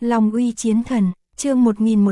Long uy chiến thần, chương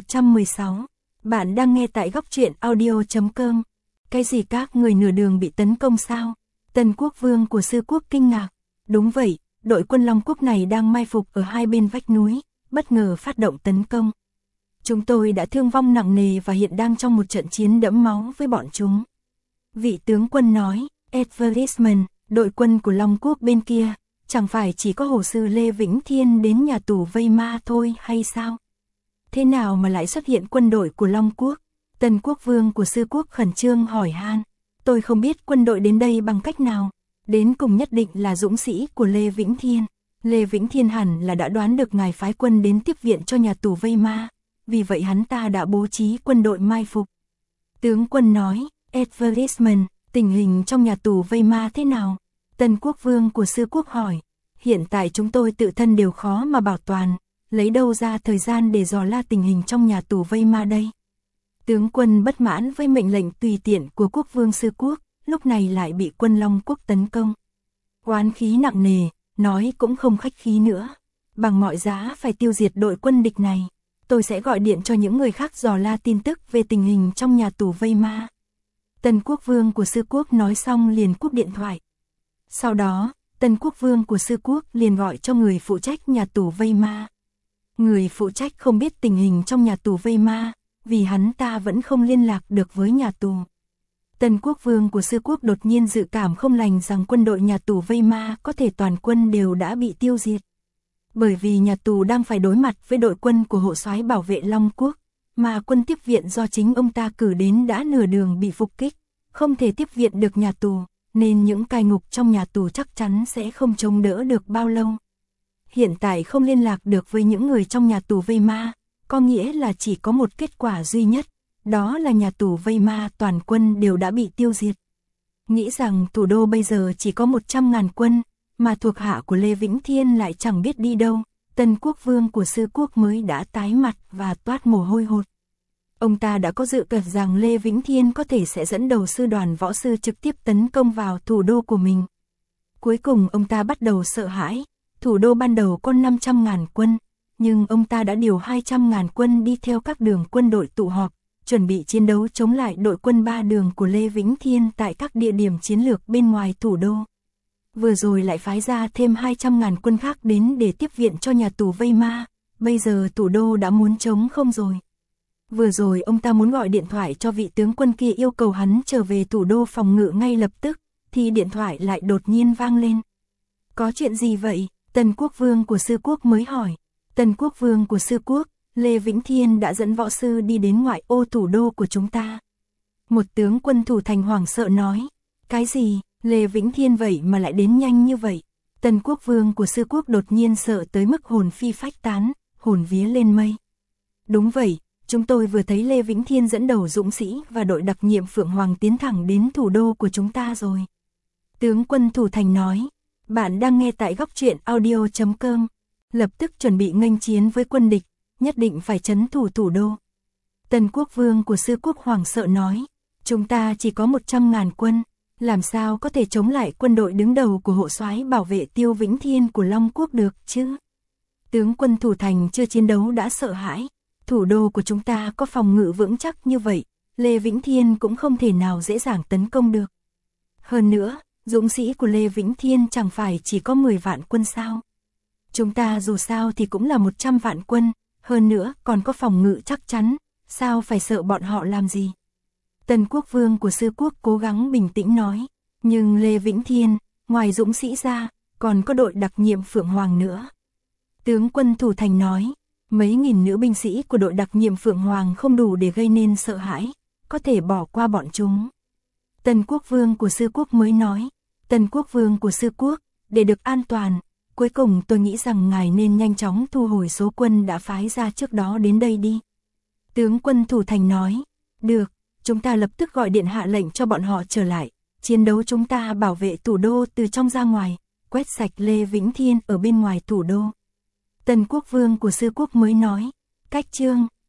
1116. Bạn đang nghe tại góc truyện audio.com. Cái gì các người nửa đường bị tấn công sao? Tần quốc vương của Sư quốc kinh ngạc. Đúng vậy, đội quân Long quốc này đang mai phục ở hai bên vách núi, bất ngờ phát động tấn công. Chúng tôi đã thương vong nặng nề và hiện đang trong một trận chiến đẫm máu với bọn chúng. Vị tướng quân nói, Advertisement, đội quân của Long quốc bên kia, chẳng phải chỉ có hồ sư Lê Vĩnh Thiên đến nhà tù vây ma thôi hay sao? Thế nào mà lại xuất hiện quân đội của Long quốc? Tần quốc vương của Sư quốc khẩn trương hỏi han. Tôi không biết quân đội đến đây bằng cách nào. Đến cùng nhất định là dũng sĩ của Lê Vĩnh Thiên. Lê Vĩnh Thiên hẳn là đã đoán được ngài phái quân đến tiếp viện cho nhà tù vây ma. Vì vậy hắn ta đã bố trí quân đội mai phục. Tướng quân nói, Advertisement, tình hình trong nhà tù vây ma thế nào? Tần quốc vương của Sư quốc hỏi. Hiện tại chúng tôi tự thân đều khó mà bảo toàn, lấy đâu ra thời gian để dò la tình hình trong nhà tù vây ma đây? Tướng quân bất mãn với mệnh lệnh tùy tiện của quốc vương Sư quốc, lúc này lại bị quân Long quốc tấn công. Oán khí nặng nề, nói cũng không khách khí nữa. Bằng mọi giá phải tiêu diệt đội quân địch này. Tôi sẽ gọi điện cho những người khác dò la tin tức về tình hình trong nhà tù vây ma. Tần quốc vương của Sư quốc nói xong liền cúp điện thoại. Sau đó, Tần quốc vương của Sư quốc liền gọi cho người phụ trách nhà tù vây ma. Người phụ trách không biết tình hình trong nhà tù vây ma, vì hắn ta vẫn không liên lạc được với nhà tù. Tần quốc vương của Sư quốc đột nhiên dự cảm không lành rằng quân đội nhà tù vây ma có thể toàn quân đều đã bị tiêu diệt. Bởi vì nhà tù đang phải đối mặt với đội quân của hộ soái bảo vệ Long quốc, mà quân tiếp viện do chính ông ta cử đến đã nửa đường bị phục kích, không thể tiếp viện được nhà tù, nên những cai ngục trong nhà tù chắc chắn sẽ không chống đỡ được bao lâu. Hiện tại không liên lạc được với những người trong nhà tù vây ma, có nghĩa là chỉ có một kết quả duy nhất, đó là nhà tù vây ma toàn quân đều đã bị tiêu diệt. Nghĩ rằng thủ đô bây giờ chỉ có 100.000 quân, mà thuộc hạ của Lê Vĩnh Thiên lại chẳng biết đi đâu, Tần quốc vương của Sư quốc mới đã tái mặt và toát mồ hôi hột. Ông ta đã có dự cảm rằng Lê Vĩnh Thiên có thể sẽ dẫn đầu sư đoàn võ sư trực tiếp tấn công vào thủ đô của mình. Cuối cùng ông ta bắt đầu sợ hãi, thủ đô ban đầu có 500.000 quân, nhưng ông ta đã điều 200.000 quân đi theo các đường quân đội tụ họp, chuẩn bị chiến đấu chống lại đội quân ba đường của Lê Vĩnh Thiên tại các địa điểm chiến lược bên ngoài thủ đô. Vừa rồi lại phái ra thêm 200.000 quân khác đến để tiếp viện cho nhà tù vây ma, bây giờ thủ đô đã muốn trống không rồi. Vừa rồi ông ta muốn gọi điện thoại cho vị tướng quân kia yêu cầu hắn trở về thủ đô phòng ngự ngay lập tức, thì điện thoại lại đột nhiên vang lên. Có chuyện gì vậy? Tần quốc vương của Sư quốc mới hỏi. Tần quốc vương của Sư quốc, Lê Vĩnh Thiên đã dẫn võ sư đi đến ngoại ô thủ đô của chúng ta. Một tướng quân thủ thành hoảng sợ nói. Cái gì? Lê Vĩnh Thiên vậy mà lại đến nhanh như vậy? Tần quốc vương của Sư quốc đột nhiên sợ tới mức hồn phi phách tán, hồn vía lên mây. Đúng vậy, chúng tôi vừa thấy Lê Vĩnh Thiên dẫn đầu dũng sĩ và đội đặc nhiệm Phượng Hoàng tiến thẳng đến thủ đô của chúng ta rồi. Tướng quân thủ thành nói. Bạn đang nghe tại góc truyện audio.com. Lập tức chuẩn bị nghênh chiến với quân địch, nhất định phải trấn thủ thủ đô. Tần quốc vương của Sư quốc hoảng sợ nói. Chúng ta chỉ có 100.000 quân, làm sao có thể chống lại quân đội đứng đầu của hộ soái bảo vệ Tiêu Vĩnh Thiên của Long quốc được chứ? Tướng quân thủ thành chưa chiến đấu đã sợ hãi. Thủ đô của chúng ta có phòng ngự vững chắc như vậy, Lê Vĩnh Thiên cũng không thể nào dễ dàng tấn công được. Hơn nữa, dũng sĩ của Lê Vĩnh Thiên chẳng phải chỉ có 10 vạn quân sao? Chúng ta dù sao thì cũng là 100 vạn quân, hơn nữa còn có phòng ngự chắc chắn, sao phải sợ bọn họ làm gì? Tần quốc vương của Sư quốc cố gắng bình tĩnh nói, nhưng Lê Vĩnh Thiên, ngoài dũng sĩ ra, còn có đội đặc nhiệm Phượng Hoàng nữa. Tướng quân thủ thành nói, mấy nghìn nữ binh sĩ của đội đặc nhiệm Phượng Hoàng không đủ để gây nên sợ hãi, có thể bỏ qua bọn chúng. Tần quốc vương của Sư quốc mới nói, Tần quốc vương của Sư quốc, để được an toàn, cuối cùng tôi nghĩ rằng ngài nên nhanh chóng thu hồi số quân đã phái ra trước đó đến đây đi. Tướng quân thủ thành nói, được, chúng ta lập tức gọi điện hạ lệnh cho bọn họ trở lại, chiến đấu chúng ta bảo vệ thủ đô từ trong ra ngoài, quét sạch Lê Vĩnh Thiên ở bên ngoài thủ đô. Tần quốc vương của Sư quốc mới nói, cách chương